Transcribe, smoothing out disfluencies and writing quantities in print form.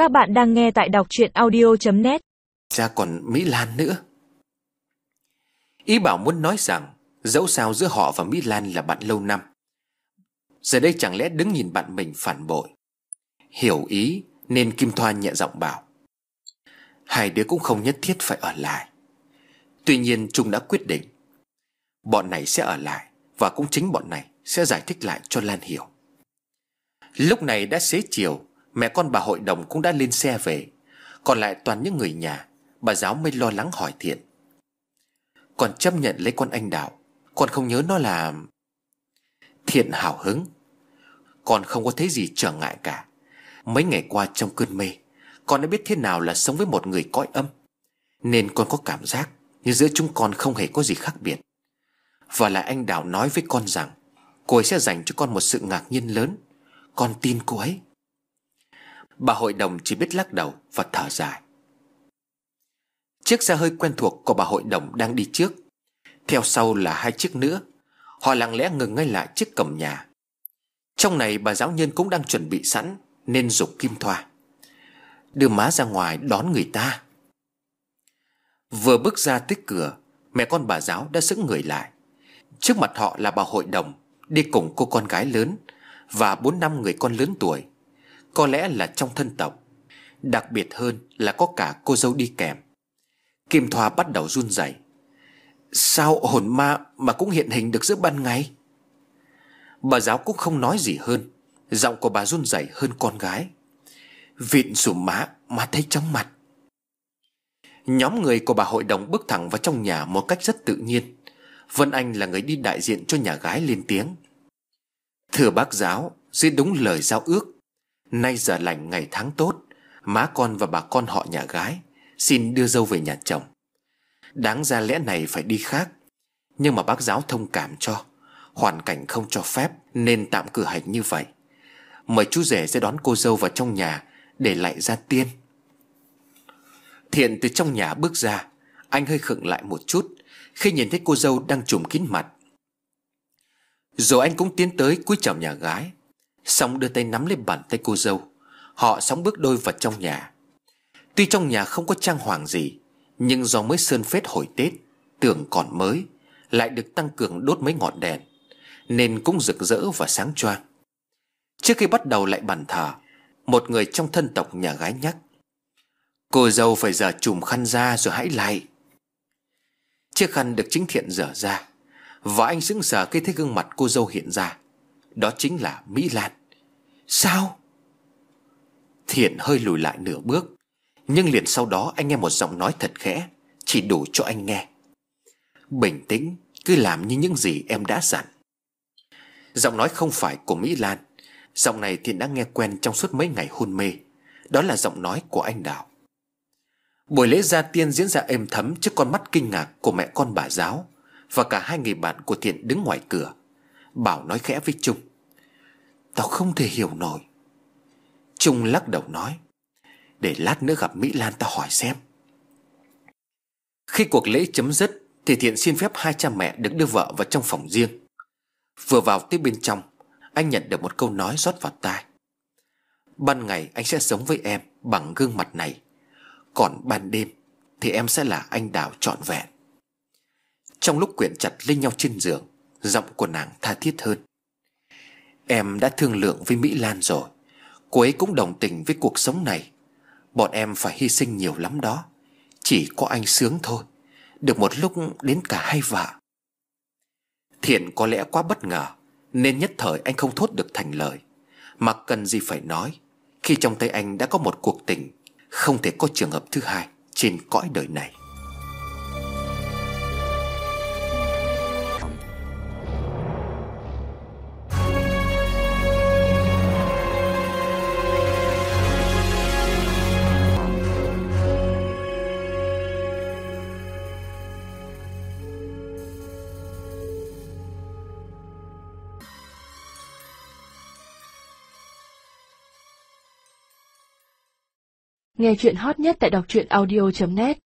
Các bạn đang nghe tại đọc truyện audio.net. Cha còn Mỹ Lan nữa. Ý bảo muốn nói rằng dẫu sao giữa họ và Mỹ Lan là bạn lâu năm, giờ đây chẳng lẽ đứng nhìn bạn mình phản bội. Hiểu ý nên Kim Thoa nhẹ giọng bảo hai đứa cũng không nhất thiết phải ở lại. Tuy nhiên Trung đã quyết định bọn này sẽ ở lại, và cũng chính bọn này sẽ giải thích lại cho Lan hiểu. Lúc này đã xế chiều, mẹ con bà hội đồng cũng đã lên xe về. Còn lại toàn những người nhà. Bà giáo mới lo lắng hỏi Thiện: con chấp nhận lấy con anh Đạo, con không nhớ nó là... Thiện hào hứng: con không có thấy gì trở ngại cả. Mấy ngày qua trong cơn mê, con đã biết thế nào là sống với một người cõi âm, nên con có cảm giác như giữa chúng con không hề có gì khác biệt. Và lại anh Đạo nói với con rằng cô ấy sẽ dành cho con một sự ngạc nhiên lớn. Con tin cô ấy. Bà hội đồng chỉ biết lắc đầu và thở dài. Chiếc xe hơi quen thuộc của bà hội đồng đang đi trước, theo sau là hai chiếc nữa. Họ lặng lẽ ngừng ngay lại trước cổng nhà. Trong này bà giáo nhân cũng đang chuẩn bị sẵn, nên giục Kim Thoa: đưa má ra ngoài đón người ta. Vừa bước ra tới cửa, mẹ con bà giáo đã sững người lại. Trước mặt họ là bà hội đồng đi cùng cô con gái lớn và 4-5 người con lớn tuổi, có lẽ là trong thân tộc. Đặc biệt hơn là có cả cô dâu đi kèm. Kim Thoa bắt đầu run rẩy. Sao hồn ma mà cũng hiện hình được giữa ban ngày? Bà giáo cũng không nói gì hơn. Giọng của bà run rẩy hơn con gái: vịn sùm má mà thấy chóng mặt. Nhóm người của bà hội đồng bước thẳng vào trong nhà một cách rất tự nhiên. Vân Anh là người đi đại diện cho nhà gái lên tiếng: thưa bác giáo, dưới đúng lời giao ước, nay giờ lành ngày tháng tốt, má con và bà con họ nhà gái xin đưa dâu về nhà chồng. Đáng ra lẽ này phải đi khác, nhưng mà bác giáo thông cảm cho. Hoàn cảnh không cho phép nên tạm cử hành như vậy. Mời chú rể sẽ đón cô dâu vào trong nhà để lạy gia tiên. Thiện từ trong nhà bước ra. Anh hơi khựng lại một chút khi nhìn thấy cô dâu đang trùm kín mặt. Rồi anh cũng tiến tới cúi chào nhà gái, xong đưa tay nắm lấy bàn tay cô dâu. Họ sóng bước đôi vào trong nhà. Tuy trong nhà không có trang hoàng gì, nhưng do mới sơn phết hồi Tết, tường còn mới, lại được tăng cường đốt mấy ngọn đèn, nên cũng rực rỡ và sáng choang. Trước khi bắt đầu lại bàn thờ, một người trong thân tộc nhà gái nhắc: cô dâu phải giở chùm khăn ra rồi hãy lạy. Chiếc khăn được chính Thiện giở ra, và anh sững sờ khi thấy gương mặt cô dâu hiện ra. Đó chính là Mỹ Lan. Sao? Thiện hơi lùi lại nửa bước, nhưng liền sau đó anh nghe một giọng nói thật khẽ, chỉ đủ cho anh nghe: bình tĩnh, cứ làm như những gì em đã dặn. Giọng nói không phải của Mỹ Lan. Giọng này Thiện đã nghe quen trong suốt mấy ngày hôn mê. Đó là giọng nói của anh Đạo. Buổi lễ gia tiên diễn ra êm thấm trước con mắt kinh ngạc của mẹ con bà giáo và cả hai người bạn của Thiện đứng ngoài cửa. Bảo nói khẽ với Trung: tao không thể hiểu nổi. Trung lắc đầu nói: để lát nữa gặp Mỹ Lan tao hỏi xem. Khi cuộc lễ chấm dứt thì Thiện xin phép hai cha mẹ được đưa vợ vào trong phòng riêng. Vừa vào tới bên trong, anh nhận được một câu nói rót vào tai: ban ngày anh sẽ sống với em bằng gương mặt này, còn ban đêm thì em sẽ là anh Đào trọn vẹn. Trong lúc quyện chặt lên nhau trên giường, giọng của nàng tha thiết hơn: em đã thương lượng với Mỹ Lan rồi, cô ấy cũng đồng tình với cuộc sống này. Bọn em phải hy sinh nhiều lắm đó, chỉ có anh sướng thôi, được một lúc đến cả hai vợ. Thiện có lẽ quá bất ngờ nên nhất thời anh không thốt được thành lời. Mà cần gì phải nói, khi trong tay anh đã có một cuộc tình không thể có trường hợp thứ hai trên cõi đời này. Nghe chuyện hot nhất tại đọc truyện audio.net